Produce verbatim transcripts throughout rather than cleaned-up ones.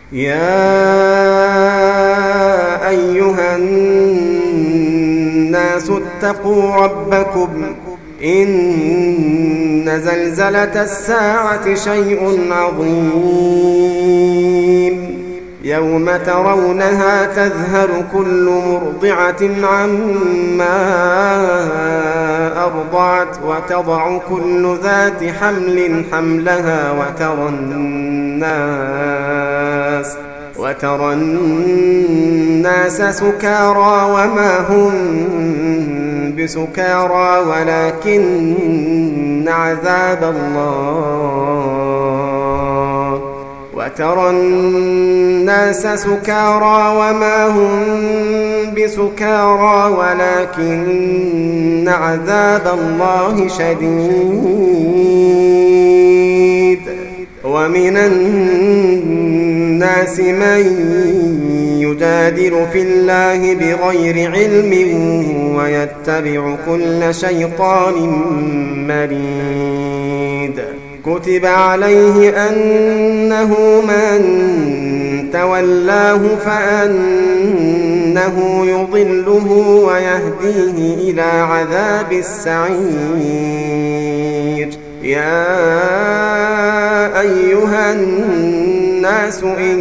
يا أيها الناس اتقوا ربكم إن زلزلة الساعة شيء عظيم يوم ترونها تذهل كل مرضعة عما أرضعت وتضع كل ذات حمل حملها وترى الناس وترى الناس سكارى وما هم بسكارى ولكن عذاب الله وترى الناس سكارى وما هم بسكارى ولكن عذاب الله شديد ومن الناس من يجادل في الله بغير علم ويتبع كل شيطان مريد كتب عليه أنه من تولاه فأنه يضله ويهديه إلى عذاب السعير يا أيها الناس إن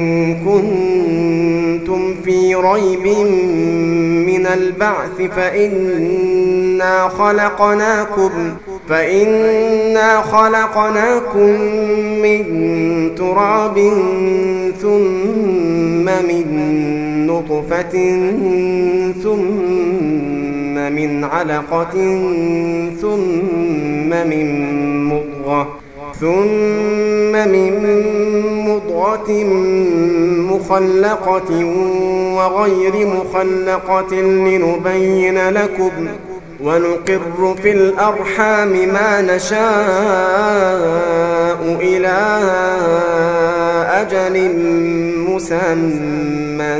كنتم في ريب من البعث فإنا خلقناكم فإنا خلقناكم من تراب ثم من نطفة ثم من علقة ثم من مضغة ثم من مضغة مخلقة وغير مخلقة لنبين لكم ونقر في الأرحام ما نشاء إلى أجل مسمى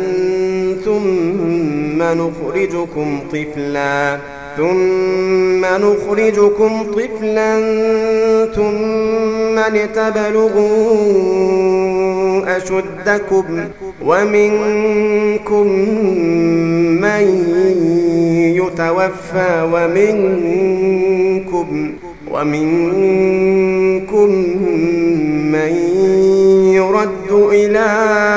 ثم نخرجكم طفلا ثم نخرجكم طفلا ثم لتبلغوا أشدكم ومنكم من يتوفى ومنكم ومنكم من يرد إلى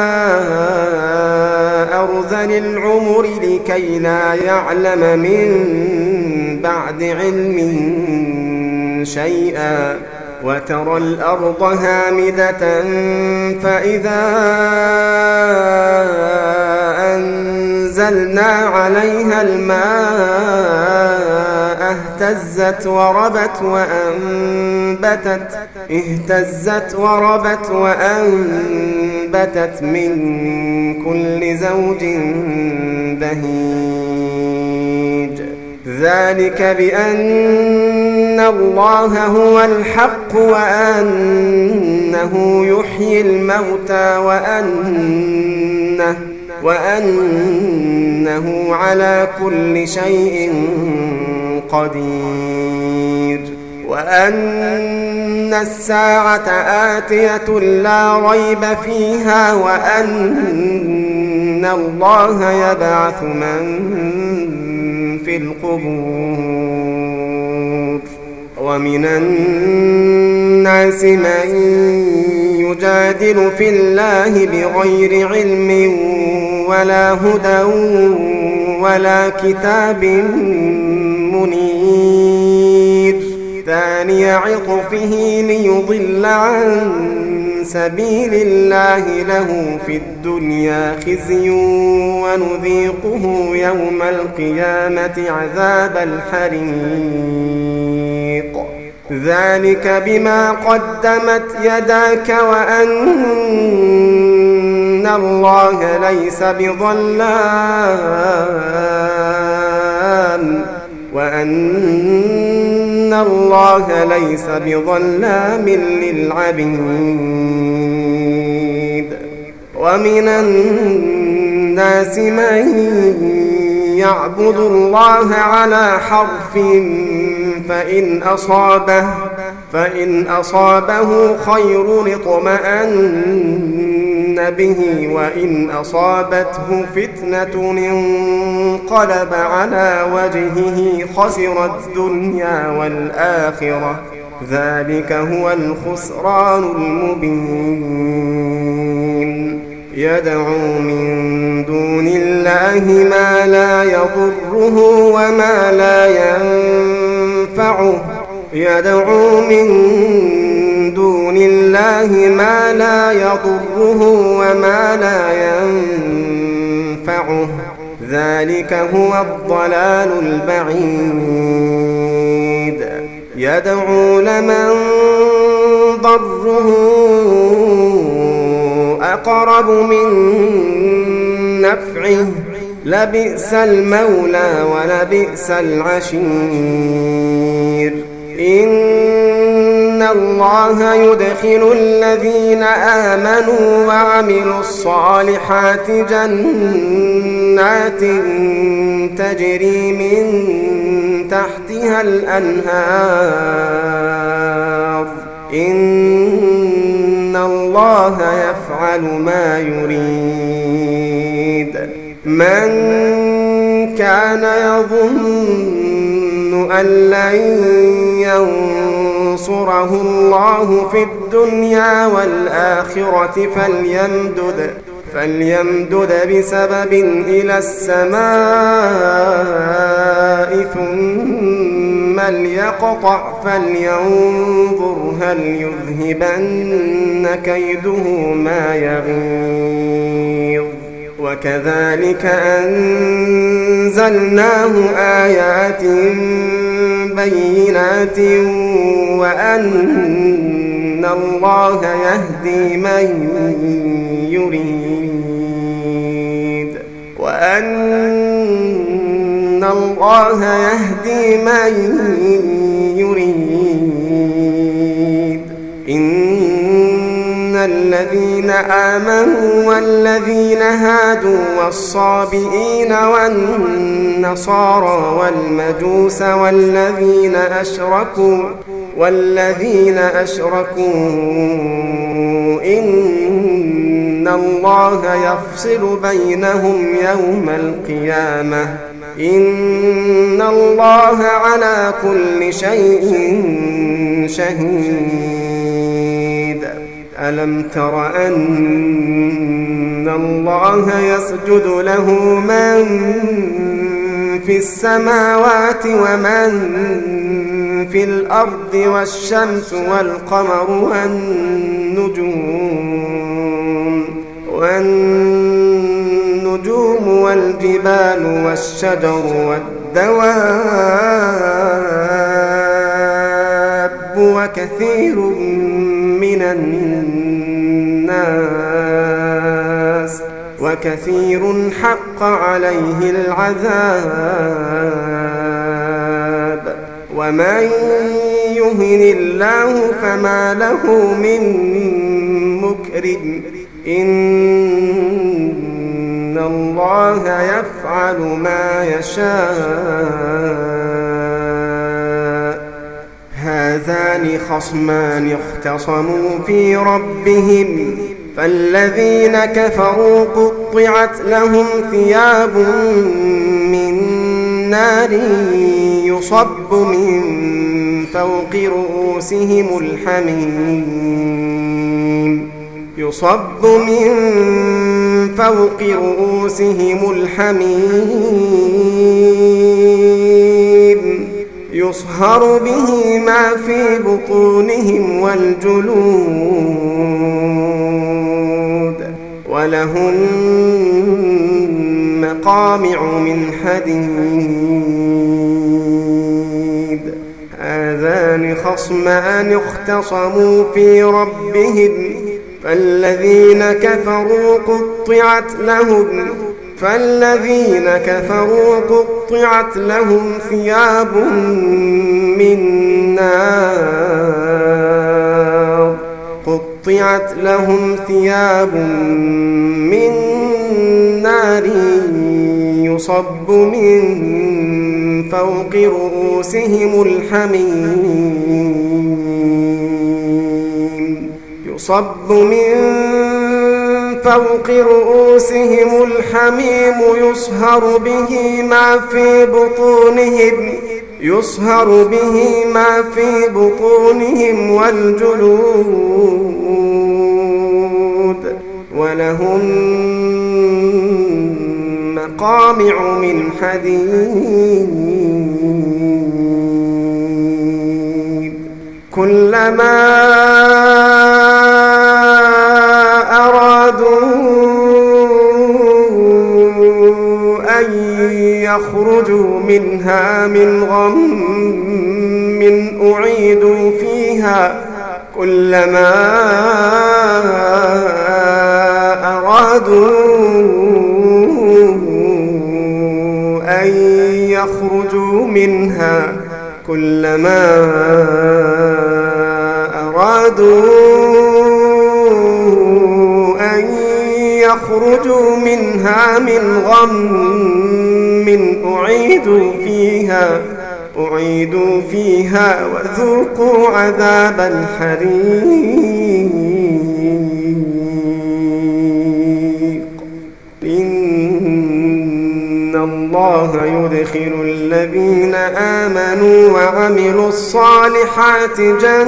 أرذل العمر لكي لا يعلم من بعد علم شيئا وترى الأرض هامدة فإذا أنزلنا عليها الماء اهتزت وربت وأنبتت اهتزت وربت وأنبتت من كل زوج بهيج ذلك بأن الله هو الحق وأنه يحيي الموتى وأنه, وأنه على كل شيء قدير وأن الساعة آتية لا ريب فيها وأن الله يبعث من في القبور ومن الناس من يجادل في الله بغير علم ولا هدى ولا كتاب منير ثاني عطفه ليضل عن سبيل الله له في الدنيا خزي ونذيقه يوم القيامة عذاب الحريق ذلك بما قدمت يداك وأن الله ليس بظلام وأن الله ليس بظلام للعبيد ومن الناس من يعبد الله على حرف فإن أصابه, فإن أصابه خير اطمأن به وإن أصابته فتنة انقلب على وجهه خسر الدنيا والآخرة ذلك هو الخسران المبين يدعو من دون الله ما لا يضره وما لا ينفعه يدعو من دون الله ما لا يضره وما لا ينفعه ذلك هو الضلال البعيد يدعو لمن ضره أقرب من نفعه لبئس المولى ولبئس العشير إن الله يدخل الذين آمنوا وعملوا الصالحات جنات تجري من تحتها الأنهار إن الله يفعل ما يريد من كان يظن أن لن ينصره الله في الدنيا والآخرة فليمدد فليمدد بسبب إلى السماء ثم ليقطع فلينظر هل يذهبن كيده ما يغيظ وكذلك أنزلناه آيات بينات وأن الله يهدي من يريد وأن الله يهدي من يريد إن الذين آمنوا والذين هادوا والصابئين والنصارى والمجوس والذين أشركوا والذين أشركوا إن الله يفصل بينهم يوم القيامة إن الله على كل شيء شهيد ألم تر أن الله يسجد له من في السماوات ومن في الأرض والشمس والقمر والنجوم والنجوم والجبال والشجر والدواب وكثير من الناس وكثير حق عليه العذاب ومن يهن الله فما له من مكرم إن الله يفعل ما يشاء هذان خصمان اختصموا في ربهم فالذين كفروا قطعت لهم ثياب من نار يصب من فوق رؤوسهم الحميم يصب من فوق رؤوسهم الحميم يصهر به ما في بطونهم والجلود ولهم مقامع من حديد هذان خصمان اختصموا في ربهم فالذين كفروا قطعت لهم فالذين كفروا قطعت لهم ثياب من نار قطعت لهم ثياب من نار يصب من فوق رؤوسهم الحميم يصب من فوق رؤوسهم الحميم يصهر به ما في بطونهم يصهر به ما في بطونهم والجلود ولهم مقامع من حديد كلما أرادوا أن يخرجوا منها من غم أعيدوا فيها كلما أرادوا أن يخرجوا منها كلما أرادوا أن يخرجوا منها من غم أعيدوا فيها أعيدوا فيها وذوقوا عذاب الحريق إن الله يدخل الذين آمنوا وعملوا الصالحات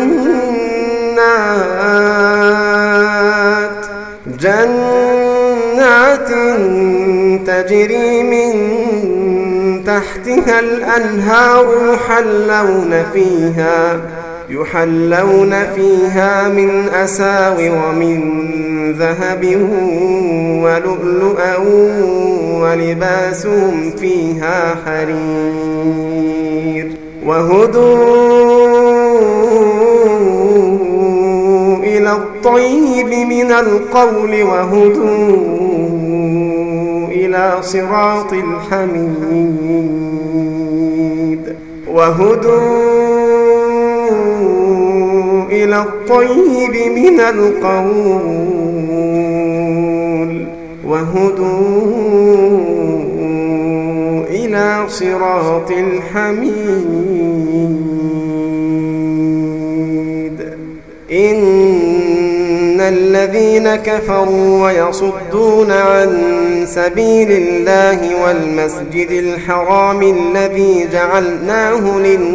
جنات جنات تجري من تحتها الأنهار يحلون فيها يحلون فيها من أساور من ذهب ولؤلؤا ولباسهم فيها حرير وهدوا إلى الطيب من القول وهدوا إلى صراط الحميد وهدوا إلى الطيب من القول وهدوا إلى صراط الحميد إن الذين كفروا ويصدون عن سبيل الله والمسجد الحرام الذي جعلناه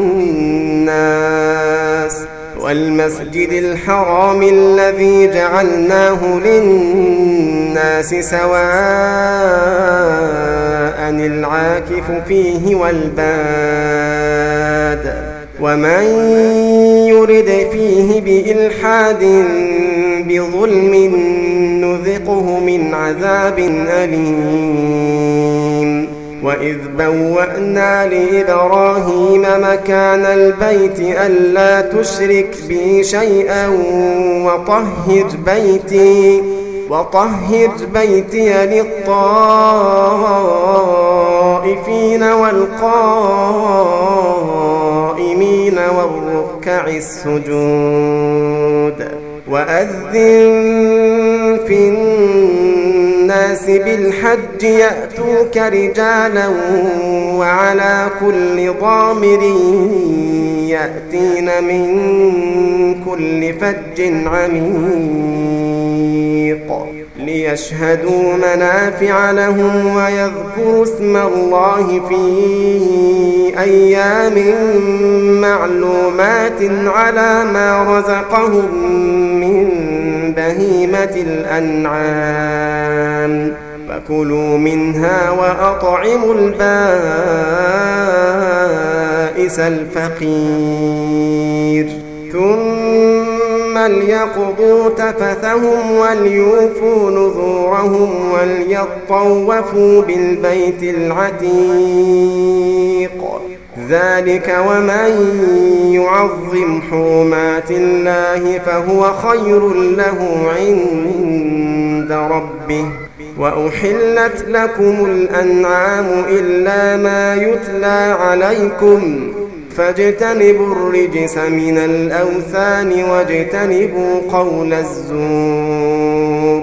للناس والمسجد الحرام الذي جعلناه للناس سواء العاكف فيه والباد ومن يرد فيه بإلحاد بظلم نذقه من عذاب أليم وإذ بوأنا لإبراهيم مكان البيت ألا تشرك بي شيئا وطهر بيتي وطهر بيتي للطائفين والقائمين والركع السجود وأذن في الناس بالحج يأتوك رجالا وعلى كل ضامر يأتين من كل فج عميق ليشهدوا منافع لهم ويذكروا اسم الله في أيام معلومات على ما رزقهم من بهيمة الأنعام فكلوا منها وأطعموا البائس الفقير ثم ليقضوا تفثهم وليوفوا نذورهم وليطوفوا بالبيت العتيق ذلك ومن يعظم حرمات الله فهو خير له عند ربه وأحلت لكم الأنعام إلا ما يتلى عليكم فاجتنبوا الرجس من الأوثان واجتنبوا قول الزور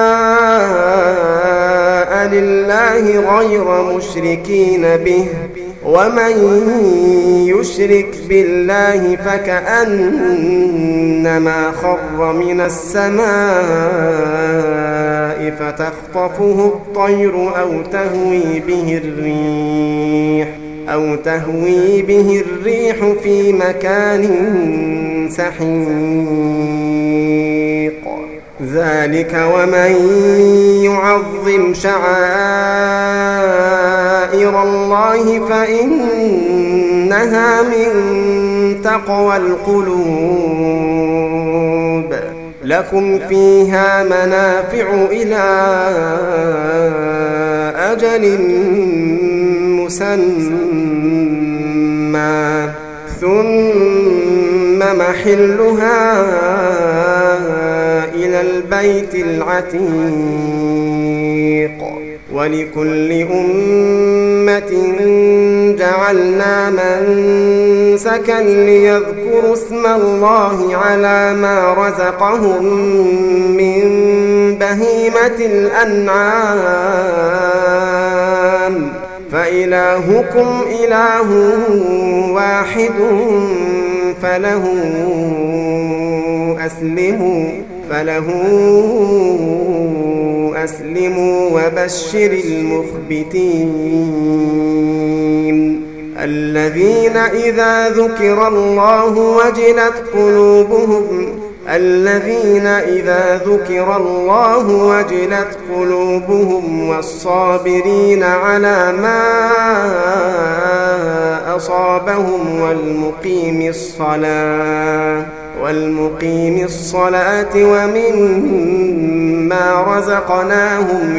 حنفاء لله غير مشركين به ومن يشرك بالله فكأنما خر من السماء فتخطفه الطير أو تهوي به الريح أو تهوي به الريح في مكان سحيق. ذلك ومن يعظم شعائر الله فإنها من تقوى القلوب. لكم فيها منافع إلى أجل مسمى ثم محلها إلى البيت العتيق. ولكل أمة جعلنا منسكا ليذكروا اسم الله على ما رزقهم من بهيمة الأنعام فإلهكم إله واحد فله أسلموا فله أسلموا وبشر المخبتين الذين إذا ذكر الله وجلت قلوبهم الذين إذا ذكر الله وجلت قلوبهم والصابرين على ما أصابهم والمقيم الصلاة والمقيم الصلاة ومما رزقناهم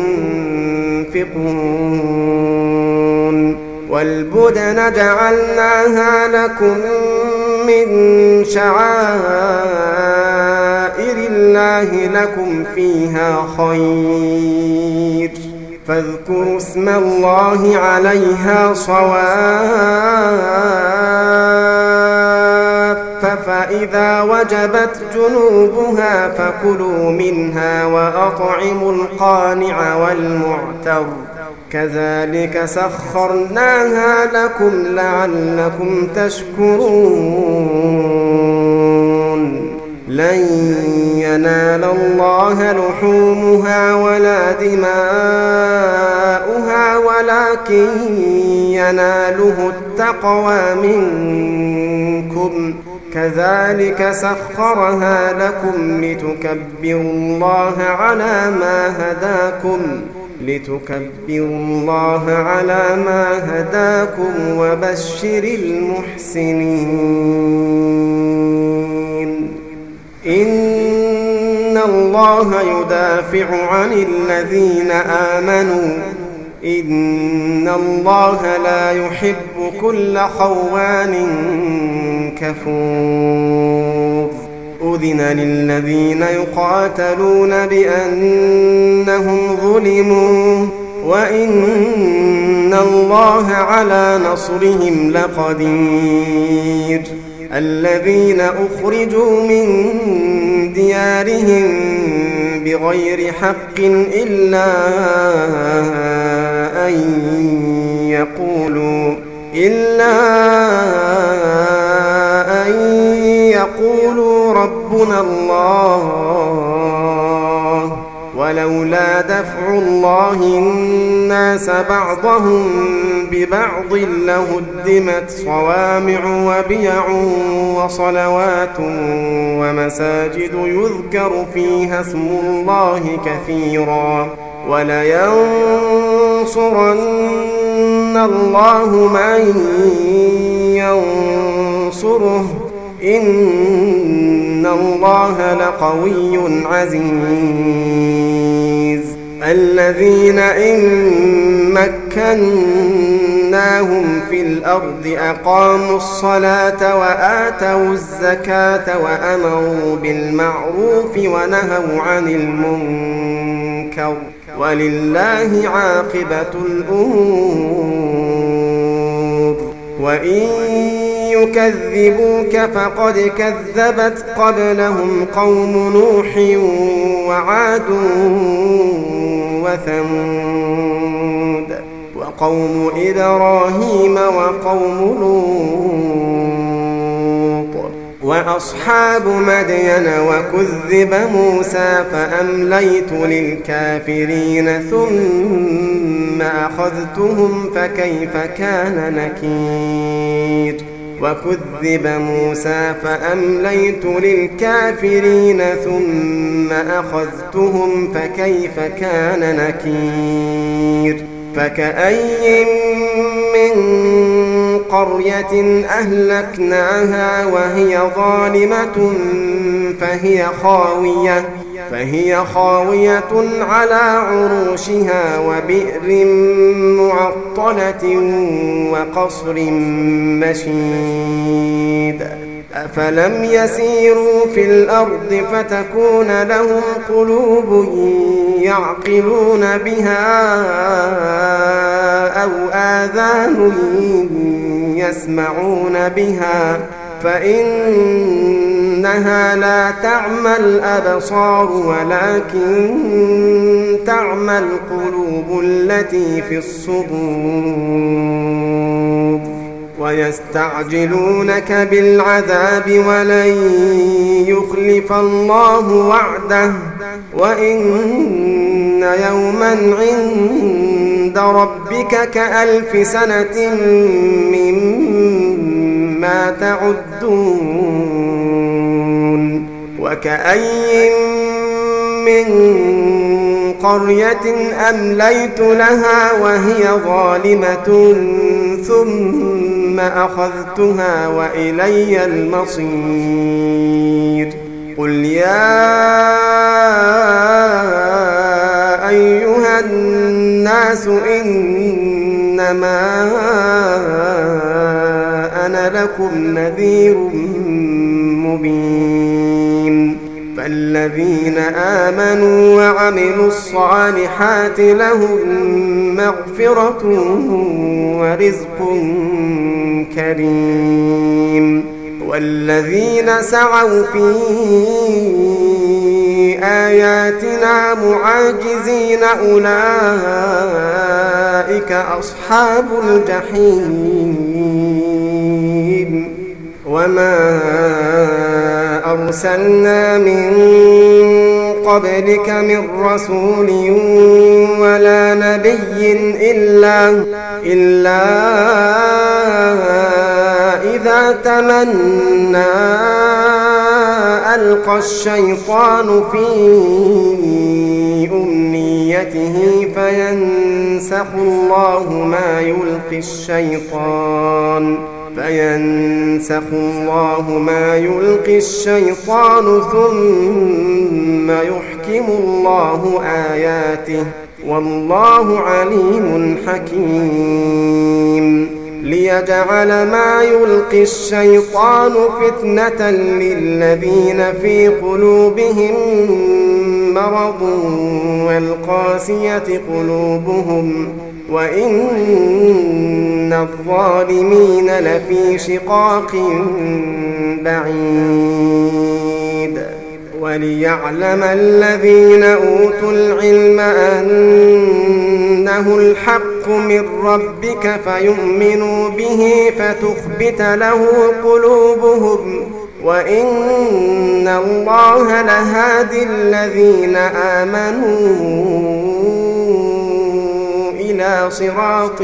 ينفقون. والبدن جعلناها لكم من شعائر الله لكم فيها خير فاذكروا اسم الله عليها صواف فإذا وجبت جنوبها فكلوا منها وأطعموا القانع والمعتر كذلك سخرناها لكم لعلكم تشكرون. لن ينال الله لحومها ولا دماؤها ولكن يناله التقوى منكم كذلك سخرها لكم لتكبروا الله على ما هداكم لتكبروا الله على ما هداكم وبشر المحسنين. إن الله يدافع عن الذين آمنوا إن الله لا يحب كل خوان كفور. أذن للذين يقاتلون بأنهم ظلموا وإن الله على نصرهم لقدير. الذين أخرجوا من ديارهم بغير حق إلا أن يقولوا إلا أن يقولوا ربنا الله ولولا دفع الله الناس بعضهم ببعض لهدمت صوامع وبيع وصلوات ومساجد يذكر فيها اسم الله كثيرا ولينصرن الله من ينصره إن الله لقوي عزيز. الذين إن مكناهم في الأرض أقاموا الصلاة وآتوا الزكاة وأمروا بالمعروف ونهوا عن المنكر ولله عاقبة الأمور. وإن يكذبوك فقد كذبت قبلهم قوم نوح وعاد وثمود وقوم إبراهيم وقوم لوط وأصحاب مدين وكذب موسى فأمليت للكافرين ثم أخذتهم فكيف كان نكير وكذب موسى فأمليت للكافرين ثم أخذتهم فكيف كان نكير فكأي من قرية أهلكناها وهي ظالمة فهي خاوية فهي خاوية على عروشها وبئر معطلة وقصر مشيد أفلم يسيروا في الأرض فتكون لهم قلوب يعقلون بها أو آذان يسمعون بها فإنها لا تعمى الأبصار ولكن تعمى القلوب التي في الصدور ويستعجلونك بالعذاب ولن يخلف الله وعده وإن يوما عند ربك كألف سنة مما تعدون وكأي من قرية أمليت لها وهي ظالمة ثم أخذتها وإلي المصير قل يا أيها الناس إنما أنا لكم نذير مبين فالذين آمنوا وعملوا الصالحات لهم مغفرة ورزق كريم والذين سعوا في آياتنا معاجزين أولئك أصحاب الجحيم وما أرسلنا من قبلك من رسول ولا نبي إلا, إلا إذا تمنى ألقى الشيطان في أمنيته فينسخ الله ما يلقي الشيطان فينسخ الله ما يلقي الشيطان ثم يحكم الله آياته والله عليم حكيم ليجعل ما يلقي الشيطان فتنة للذين في قلوبهم مرض والقاسية قلوبهم وإن الظالمين لفي شقاق بعيد وليعلم الذين أوتوا العلم أنه الحق من ربك فيؤمنوا به فتخبت له قلوبهم وإن الله لهادي الذين آمنوا إلى صراط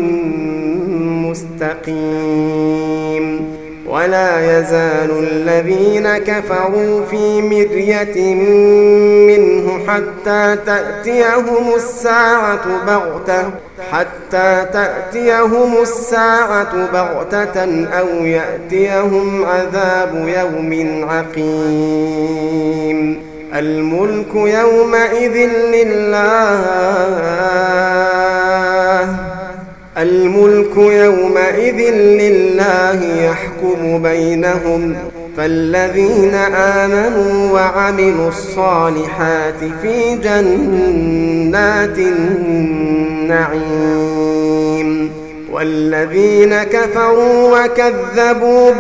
مستقيم ولا يزال الذين كفروا في مرية منه حتى تأتيهم الساعة بغتة حتى تأتيهم الساعة بغتة أو يأتيهم عذاب يوم عقيم الملك يومئذ لله الملك يومئذ لله يحكم بينهم فالذين آمنوا وعملوا الصالحات في جنات النعيم والذين كفروا وكذبوا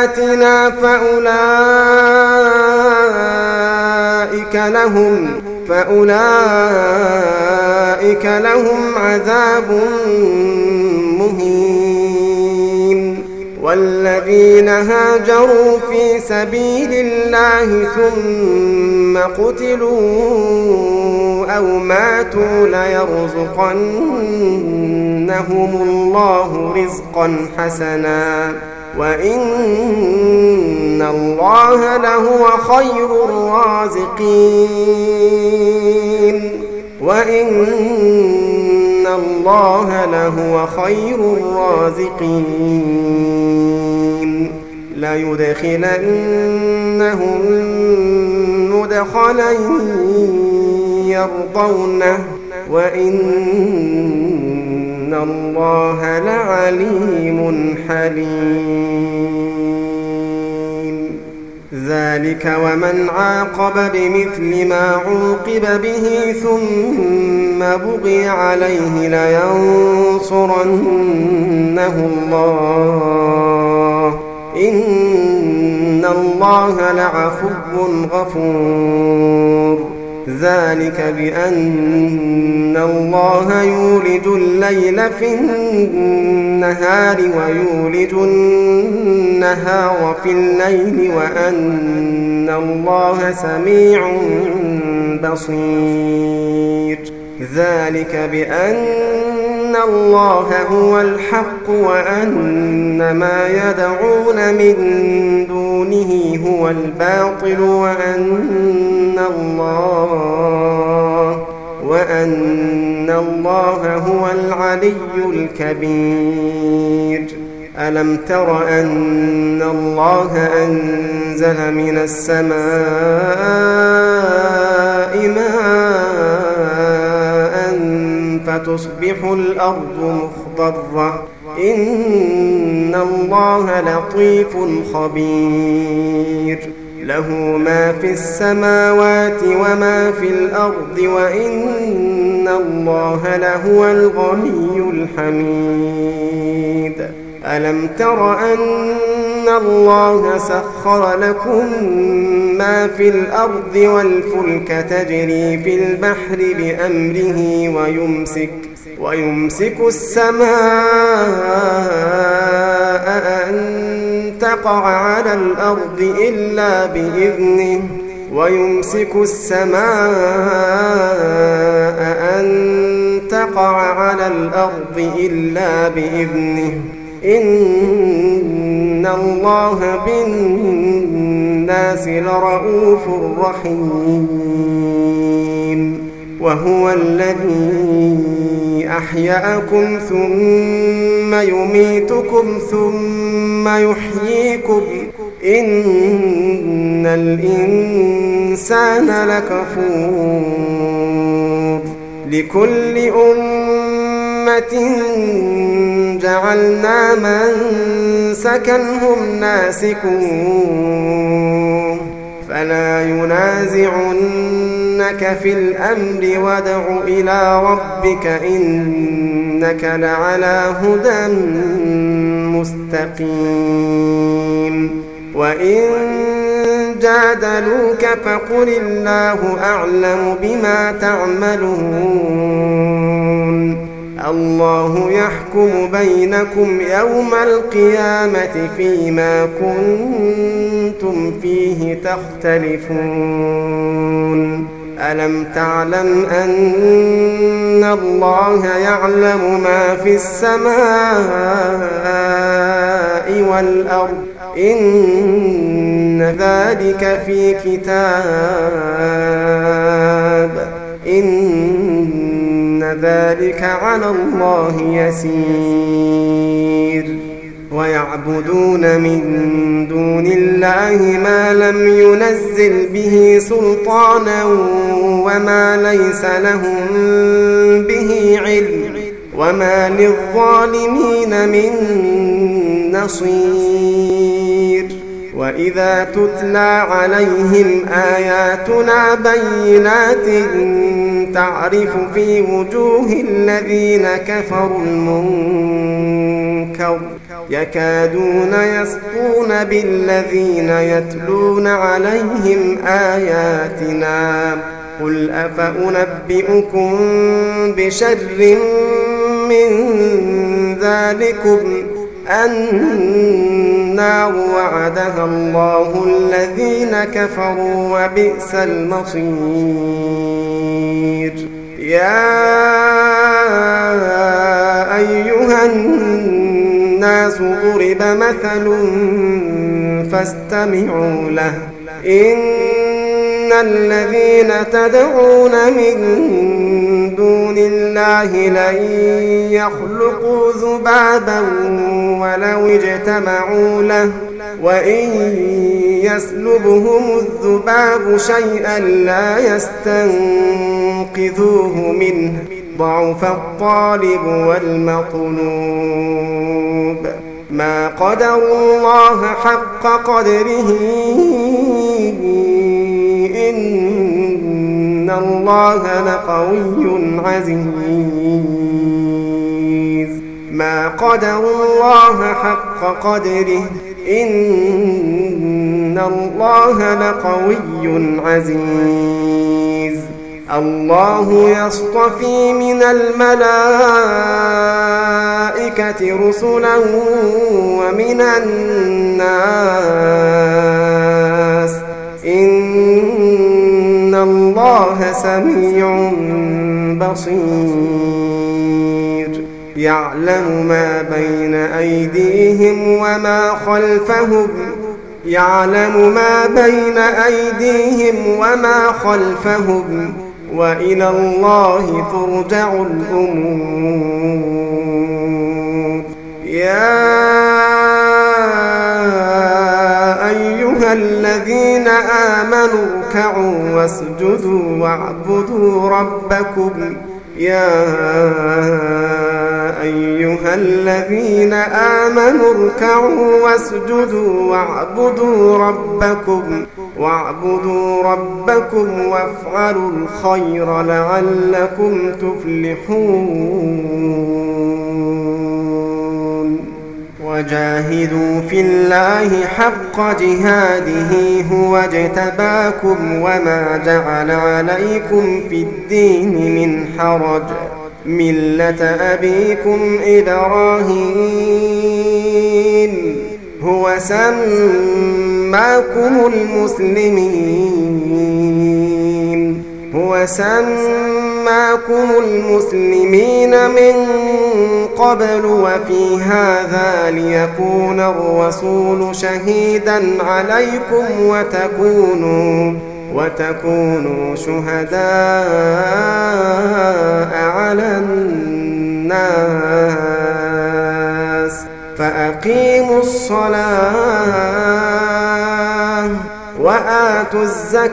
بآياتنا فأولئك لهم فأولئك لهم عذاب مهين. والذين هاجروا في سبيل الله ثم قتلوا أو ماتوا ليرزقنهم الله رزقا حسنا وإن الله لهو خير الرازقين وإن الله لهو خير الرازقين. ليدخلنهم مدخلا يرضونه وإن الله لعليم حليم. ذلك ومن عاقب بمثل ما عوقب به ثم بغي عليه لينصرنه الله إن الله لعفو غفور. ذلك بأن الله يولج الليل في النهار ويولج النهار في الليل وأن الله سميع بصير. ذلك بأن الله هو الحق وأن ما يدعون من دونه هو الباطل وأن الله وأن الله هو العلي الكبير. ألم تر أن الله أنزل من السماء ماء فتصبح الأرض مخضرة إن الله لطيف خبير. له ما في السماوات وما في الأرض وإن الله لهو الغني الحميد. ألم تر أن الله سخر لكم ما في الأرض والفلك تجري في البحر بأمره ويمسك ويمسك السماء أن تقع على الأرض إلا بإذنه ويمسك السماء أن تقع على الأرض إلا بإذنه إن الله بالناس لرؤوف رحيم. وهو الذي أحياكم ثم يميتكم ثم يحييكم إن الإنسان لكفور. لكل أمة جعلنا منسكا هم ناسكوه فلا ينازعنك في الأمر وادع إلى ربك إنك لعلى هدى مستقيم. وإن جادلوك فقل الله أعلم بما تعملون. الله يحكم بينكم يوم القيامة فيما كنتم فيه تختلفون. ألم تعلم أن الله يعلم ما في السماء والأرض إن ذلك في كتاب إن ذلك على الله يسير. ويعبدون من دون الله ما لم ينزل به سلطانا وما ليس لهم به علم وما للظالمين من نصير. وإذا تتلى عليهم آياتنا بينات تعرف في وجوه الذين كفروا المنكر يكادون يسطون بالذين يتلون عليهم آياتنا قل أفأنبئكم بشر من ذلكم النار وعدها الله الذين كفروا وبئس المصير يا أيها الناس ضرب مثل فاستمعوا له إن الذين تدعون من دون الله لن يخلقوا ذبابا ولو اجتمعوا له وإن يسلبهم الذباب شيئا لا يستنقذوه منه ضعف الطالب والمطلوب ما قدروا الله حق قدره إن الله لقوي عزيز ما قدروا الله حق قدره إن الله لقوي عزيز الله يصطفي من الملائكة رسلا ومن الناس إن الله سميع بصير يعلم ما بين أيديهم وما خلفهم يعلم ما بين أيديهم وما خلفهم وإلى الله ترجع الأمور يا أيها الذين آمنوا اركعوا واسجدوا واعبدوا ربكم يا أيها الذين آمنوا اركعوا واسجدوا واعبدوا ربكم واعبدوا ربكم وافعلوا الخير لعلكم تفلحون وجاهدوا في الله حق جهاده هو اجتباكم وما جعل عليكم في الدين من حرج ملة أبيكم إبراهيم هو سماكم المسلمين هو سماكم المسلمين من قبل وفي هذا ليكون الرسول شهيدا عليكم وتكونوا وتكونوا شهداء على الناس فأقيموا الصلاة وآتوا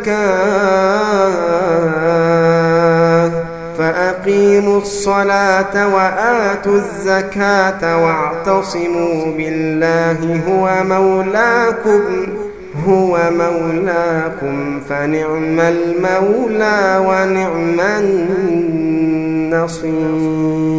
الزكاة فأقيموا الصلاة وآتوا الزكاة واعتصموا بالله هو مولاكم هو مولاكم فنعم المولى ونعم النصير.